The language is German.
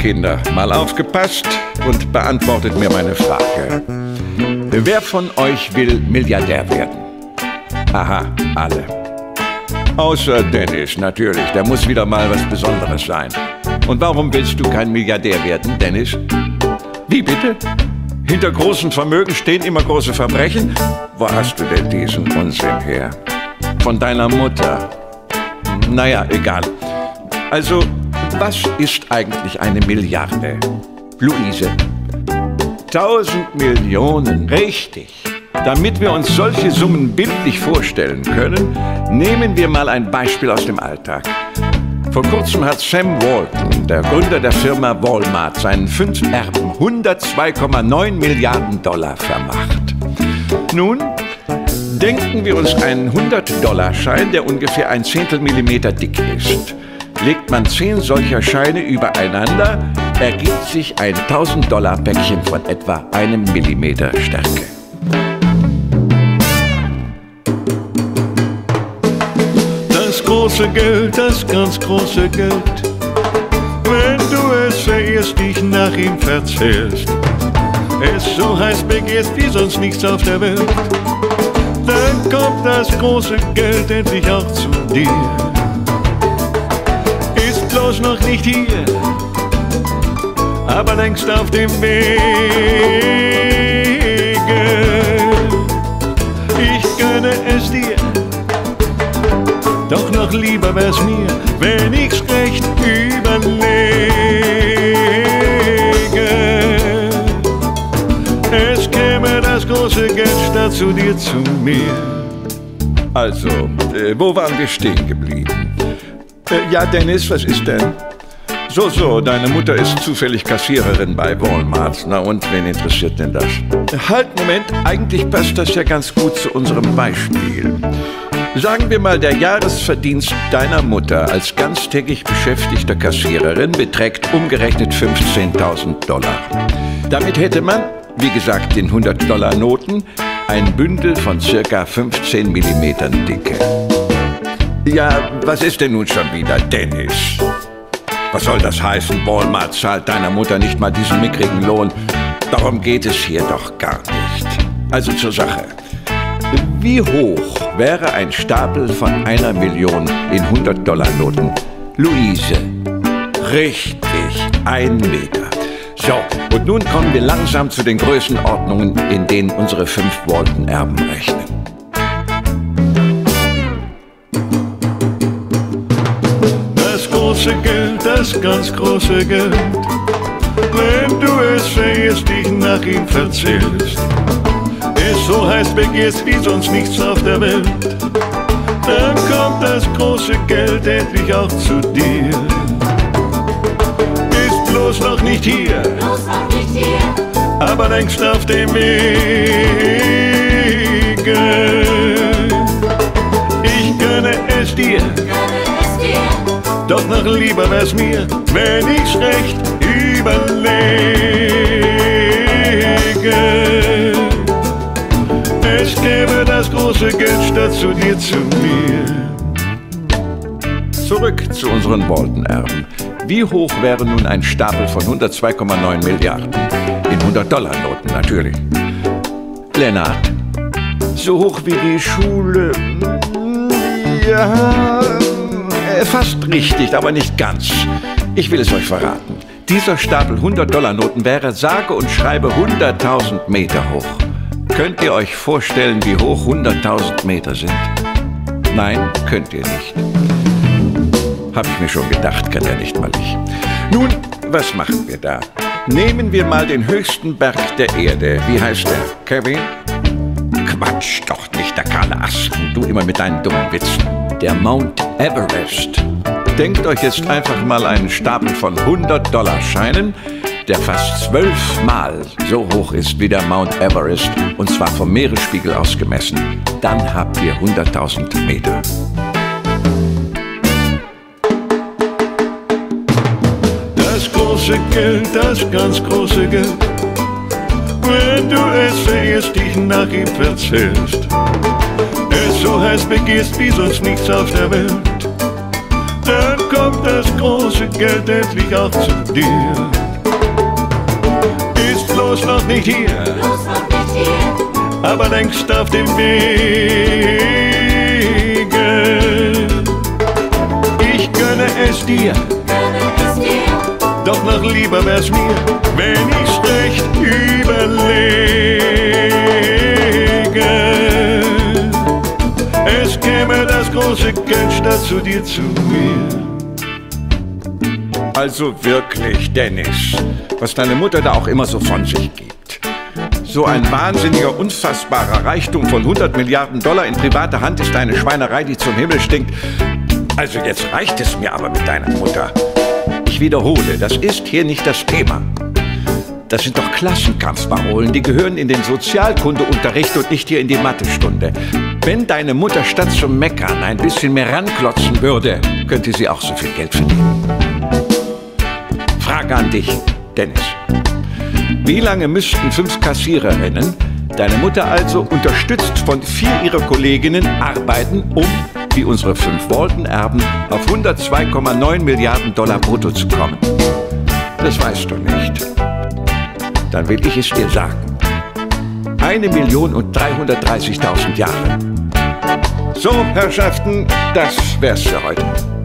Kinder, mal aufgepasst und beantwortet mir meine Frage. Wer von euch will Milliardär werden? Aha, alle. Außer Dennis, natürlich. Der muss wieder mal was Besonderes sein. Und warum willst du kein Milliardär werden, Dennis? Wie bitte? Hinter großen Vermögen stehen immer große Verbrechen? Wo hast du denn diesen Unsinn her? Von deiner Mutter. Naja, egal. Also, was ist eigentlich eine Milliarde? Luise. 1000 Millionen, richtig. Damit wir uns solche Summen bildlich vorstellen können, nehmen wir mal ein Beispiel aus dem Alltag. Vor kurzem hat Sam Walton, der Gründer der Firma Walmart, seinen 5 Erben 102,9 Milliarden Dollar vermacht. Nun, denken wir uns einen 100-Dollar-Schein, der ungefähr 1/10 Millimeter dick ist. Legt man 10 solcher Scheine übereinander, ergibt sich ein 1000-Dollar-Päckchen von etwa 1 Millimeter Stärke. Das große Geld, das ganz große Geld, wenn du es verehrst, dich nach ihm verzehrst, es so heiß begehrst wie sonst nichts auf der Welt, dann kommt das große Geld endlich auch zu dir. Ist bloß noch nicht hier, aber längst auf dem Wege. Ich gönne es dir, doch noch lieber wär's mir, wenn ich's recht überlege. Es käme das große Geld statt zu dir zu mir. Also, wo waren wir stehen geblieben? Ja, Dennis, was ist denn? So, deine Mutter ist zufällig Kassiererin bei Walmart. Na und, wen interessiert denn das? Halt, Moment, eigentlich passt das ja ganz gut zu unserem Beispiel. Sagen wir mal, der Jahresverdienst deiner Mutter als ganztägig beschäftigter Kassiererin beträgt umgerechnet 15.000 Dollar. Damit hätte man, wie gesagt, den 100-Dollar-Noten ein Bündel von circa 15 Millimetern Dicke. Ja, was ist denn nun schon wieder, Dennis? Was soll das heißen? Walmart zahlt deiner Mutter nicht mal diesen mickrigen Lohn. Darum geht es hier doch gar nicht. Also zur Sache. Wie hoch wäre ein Stapel von 1 Million in 100-Dollar-Noten? Luise. Richtig, 1 Meter. So, und nun kommen wir langsam zu den Größenordnungen, in denen unsere 5 Walton-Erben rechnen. Das große Geld, das ganz große Geld, wenn du es verehrst, dich nach ihm verzehrst, es so heiß begehrst wie sonst nichts auf der Welt, dann kommt das große Geld endlich auch zu dir. Ist bloß noch nicht hier, aber längst auf dem Wege. Ich gönne es dir, doch noch lieber wär's mir, wenn ich's recht überlege. Es gäbe das große Geld statt zu dir zu mir. Zurück zu unseren Walton-Erben. Wie hoch wäre nun ein Stapel von 102,9 Milliarden? In 100-Dollar-Noten natürlich. Lennart, so hoch wie die Schule. Ja, fast richtig, aber nicht ganz. Ich will es euch verraten. Dieser Stapel 100-Dollar-Noten wäre sage und schreibe 100.000 Meter hoch. Könnt ihr euch vorstellen, wie hoch 100.000 Meter sind? Nein, könnt ihr nicht. Hab ich mir schon gedacht, kann ja nicht mal ich. Nun, was machen wir da? Nehmen wir mal den höchsten Berg der Erde. Wie heißt der? Kevin? Quatsch, doch nicht der kahle Ast. Du immer mit deinen dummen Witzen. Der Mount Everest. Denkt euch jetzt einfach mal einen Stapel von 100-Dollar-Scheinen, der fast 12-mal so hoch ist wie der Mount Everest, und zwar vom Meeresspiegel aus gemessen. Dann habt ihr 100.000 Meter. Das große Geld, das ganz große Geld, wenn du es verehrst, dich nach ihm verzehrst, es so heiß begehrst wie sonst nichts auf der Welt, dann kommt das große Geld endlich auch zu dir. Ist bloß noch nicht hier, aber längst auf dem Wege. Ich gönne es dir, doch noch lieber wär's mir, wenn ich's recht überlege. Es käme das große Geld statt zu dir zu mir. Also wirklich, Dennis, was deine Mutter da auch immer so von sich gibt. So ein wahnsinniger, unfassbarer Reichtum von 100 Milliarden Dollar in privater Hand ist eine Schweinerei, die zum Himmel stinkt. Also jetzt reicht es mir aber mit deiner Mutter. Ich wiederhole, das ist hier nicht das Thema. Das sind doch Klassenkampfparolen, die gehören in den Sozialkundeunterricht und nicht hier in die Mathestunde. Wenn deine Mutter statt zum Meckern ein bisschen mehr ranklotzen würde, könnte sie auch so viel Geld verdienen. Frage an dich, Dennis. Wie lange müssten 5 Kassiererinnen, deine Mutter also unterstützt von 4 ihrer Kolleginnen, arbeiten, um, wie unsere 5 Walton-Erben, auf 102,9 Milliarden Dollar brutto zu kommen? Das weißt du nicht. Dann will ich es dir sagen. 1.330.000 Jahre. So, Herrschaften, das wär's für heute.